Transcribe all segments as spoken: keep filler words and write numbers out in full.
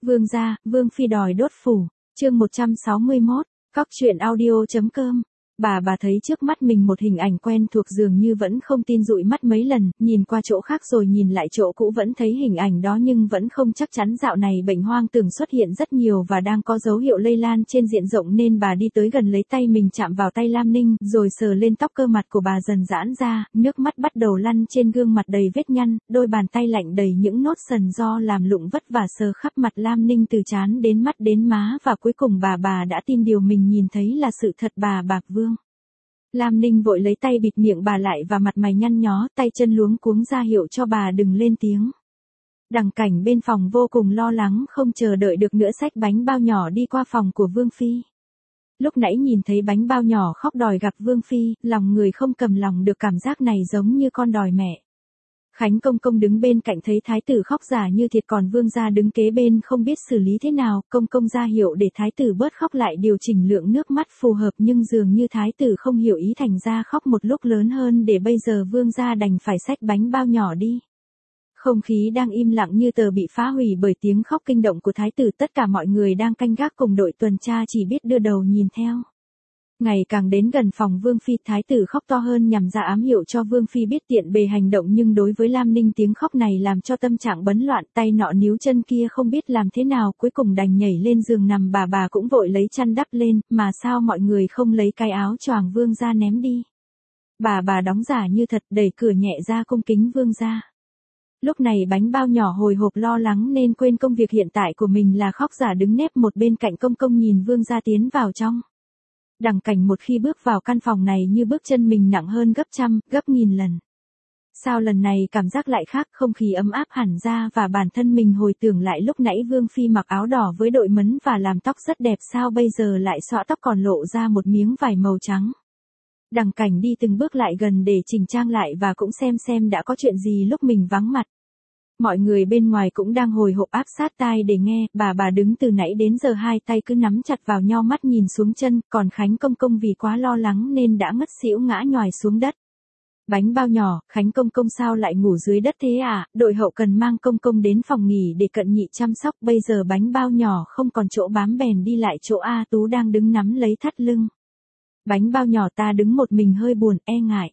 Vương gia, Vương phi đòi đốt phủ, chương một trăm sáu mươi mốt, Cóc truyện audio chấm com. Bà bà thấy trước mắt mình một hình ảnh quen thuộc dường như vẫn không tin dụi mắt mấy lần, nhìn qua chỗ khác rồi nhìn lại chỗ cũ vẫn thấy hình ảnh đó nhưng vẫn không chắc chắn. Dạo này bệnh hoang tưởng xuất hiện rất nhiều và đang có dấu hiệu lây lan trên diện rộng nên bà đi tới gần lấy tay mình chạm vào tay Lam Ninh rồi sờ lên tóc cơ mặt của bà dần giãn ra, nước mắt bắt đầu lăn trên gương mặt đầy vết nhăn, đôi bàn tay lạnh đầy những nốt sần do làm lụng vất vả sờ khắp mặt Lam Ninh từ trán đến mắt đến má và cuối cùng bà bà đã tin điều mình nhìn thấy là sự thật. Bà Bạc Vương. Lam Ninh vội lấy tay bịt miệng bà lại và mặt mày nhăn nhó, tay chân luống cuống ra hiệu cho bà đừng lên tiếng. Đằng Cảnh bên phòng vô cùng lo lắng không chờ đợi được nữa xách bánh bao nhỏ đi qua phòng của Vương phi. Lúc nãy nhìn thấy bánh bao nhỏ khóc đòi gặp Vương phi, lòng người không cầm lòng được, cảm giác này giống như con đòi mẹ. Khánh công công đứng bên cạnh thấy thái tử khóc giả như thiệt, còn Vương gia đứng kế bên không biết xử lý thế nào, công công ra hiệu để thái tử bớt khóc lại điều chỉnh lượng nước mắt phù hợp nhưng dường như thái tử không hiểu ý thành ra khóc một lúc lớn hơn để bây giờ Vương gia đành phải xách bánh bao nhỏ đi. Không khí đang im lặng như tờ bị phá hủy bởi tiếng khóc kinh động của thái tử, tất cả mọi người đang canh gác cùng đội tuần tra chỉ biết đưa đầu nhìn theo. Ngày càng đến gần phòng Vương phi, thái tử khóc to hơn nhằm ra ám hiệu cho Vương phi biết tiện bề hành động, nhưng đối với Lam Ninh tiếng khóc này làm cho tâm trạng bấn loạn, tay nọ níu chân kia không biết làm thế nào, cuối cùng đành nhảy lên giường nằm. Bà bà cũng vội lấy chăn đắp lên, mà sao mọi người không lấy cái áo choàng Vương gia ném đi. Bà bà đóng giả như thật, đẩy cửa nhẹ ra cung kính Vương gia. Lúc này bánh bao nhỏ hồi hộp lo lắng nên quên công việc hiện tại của mình là khóc giả đứng nép một bên cạnh công công nhìn Vương gia tiến vào trong. Đằng Cảnh một khi bước vào căn phòng này như bước chân mình nặng hơn gấp trăm, gấp nghìn lần. Sao lần này cảm giác lại khác, không khí ấm áp hẳn ra và bản thân mình hồi tưởng lại lúc nãy Vương phi mặc áo đỏ với đội mấn và làm tóc rất đẹp, sao bây giờ lại xõa tóc còn lộ ra một miếng vải màu trắng. Đằng Cảnh đi từng bước lại gần để chỉnh trang lại và cũng xem xem đã có chuyện gì lúc mình vắng mặt. Mọi người bên ngoài cũng đang hồi hộp áp sát tai để nghe, bà bà đứng từ nãy đến giờ hai tay cứ nắm chặt vào nhau, mắt nhìn xuống chân, còn Khánh công công vì quá lo lắng nên đã ngất xỉu ngã nhoài xuống đất. Bánh bao nhỏ, Khánh công công sao lại ngủ dưới đất thế à, đội hậu cần mang công công đến phòng nghỉ để cận nhị chăm sóc, bây giờ bánh bao nhỏ không còn chỗ bám bèn đi lại chỗ A Tú đang đứng nắm lấy thắt lưng. Bánh bao nhỏ ta đứng một mình hơi buồn, e ngại.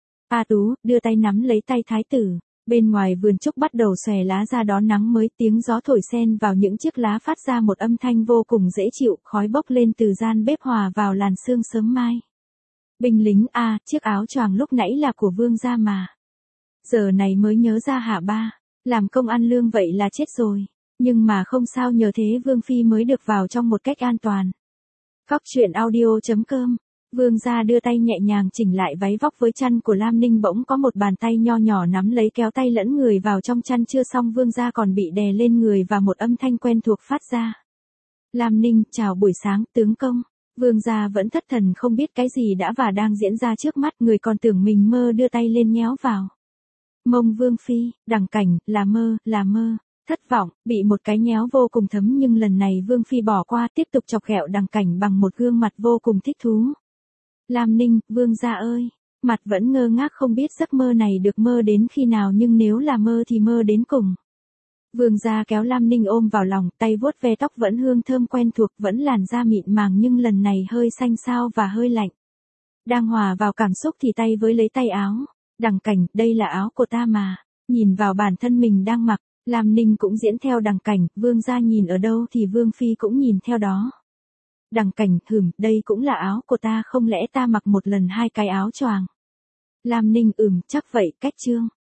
A Tú, đưa tay nắm lấy tay thái tử. Bên ngoài vườn trúc bắt đầu xòe lá ra đón nắng mới, tiếng gió thổi xen vào những chiếc lá phát ra một âm thanh vô cùng dễ chịu, khói bốc lên từ gian bếp hòa vào làn sương sớm mai. Binh lính a, à, chiếc áo choàng lúc nãy là của Vương gia mà. Giờ này mới nhớ ra hả ba, làm công ăn lương vậy là chết rồi, nhưng mà không sao, nhờ thế Vương phi mới được vào trong một cách an toàn. Cóc truyện audio chấm com. Vương gia đưa tay nhẹ nhàng chỉnh lại váy vóc với chăn của Lam Ninh, bỗng có một bàn tay nho nhỏ nắm lấy kéo tay lẫn người vào trong chăn, chưa xong Vương gia còn bị đè lên người và một âm thanh quen thuộc phát ra. Lam Ninh, chào buổi sáng, tướng công. Vương gia vẫn thất thần không biết cái gì đã và đang diễn ra trước mắt, người còn tưởng mình mơ đưa tay lên nhéo vào mông Vương phi. Đằng Cảnh, là mơ, là mơ. Thất vọng, bị một cái nhéo vô cùng thấm, nhưng lần này Vương phi bỏ qua, tiếp tục chọc ghẹo Đằng Cảnh bằng một gương mặt vô cùng thích thú. Lam Ninh, Vương gia ơi, mặt vẫn ngơ ngác không biết giấc mơ này được mơ đến khi nào, nhưng nếu là mơ thì mơ đến cùng. Vương gia kéo Lam Ninh ôm vào lòng, tay vuốt ve tóc vẫn hương thơm quen thuộc, vẫn làn da mịn màng nhưng lần này hơi xanh xao và hơi lạnh. Đang hòa vào cảm xúc thì tay với lấy tay áo. Đằng Cảnh, đây là áo của ta mà. Nhìn vào bản thân mình đang mặc, Lam Ninh cũng diễn theo Đằng Cảnh, Vương gia nhìn ở đâu thì Vương phi cũng nhìn theo đó. Đằng Cảnh, hừm, đây cũng là áo của ta, không lẽ ta mặc một lần hai cái áo choàng. Lam Ninh, ừm, chắc vậy, cách chương.